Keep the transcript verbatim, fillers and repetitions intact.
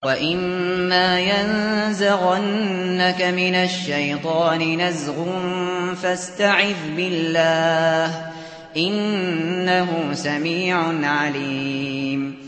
وَإِمَّا يَنزَغَنَّكَ مِنَ الشَّيْطَانِ نَزْغٌ فَاسْتَعِذْ بِاللَّهِ ۖ إِنَّهُ سَمِيعٌ عَلِيمٌ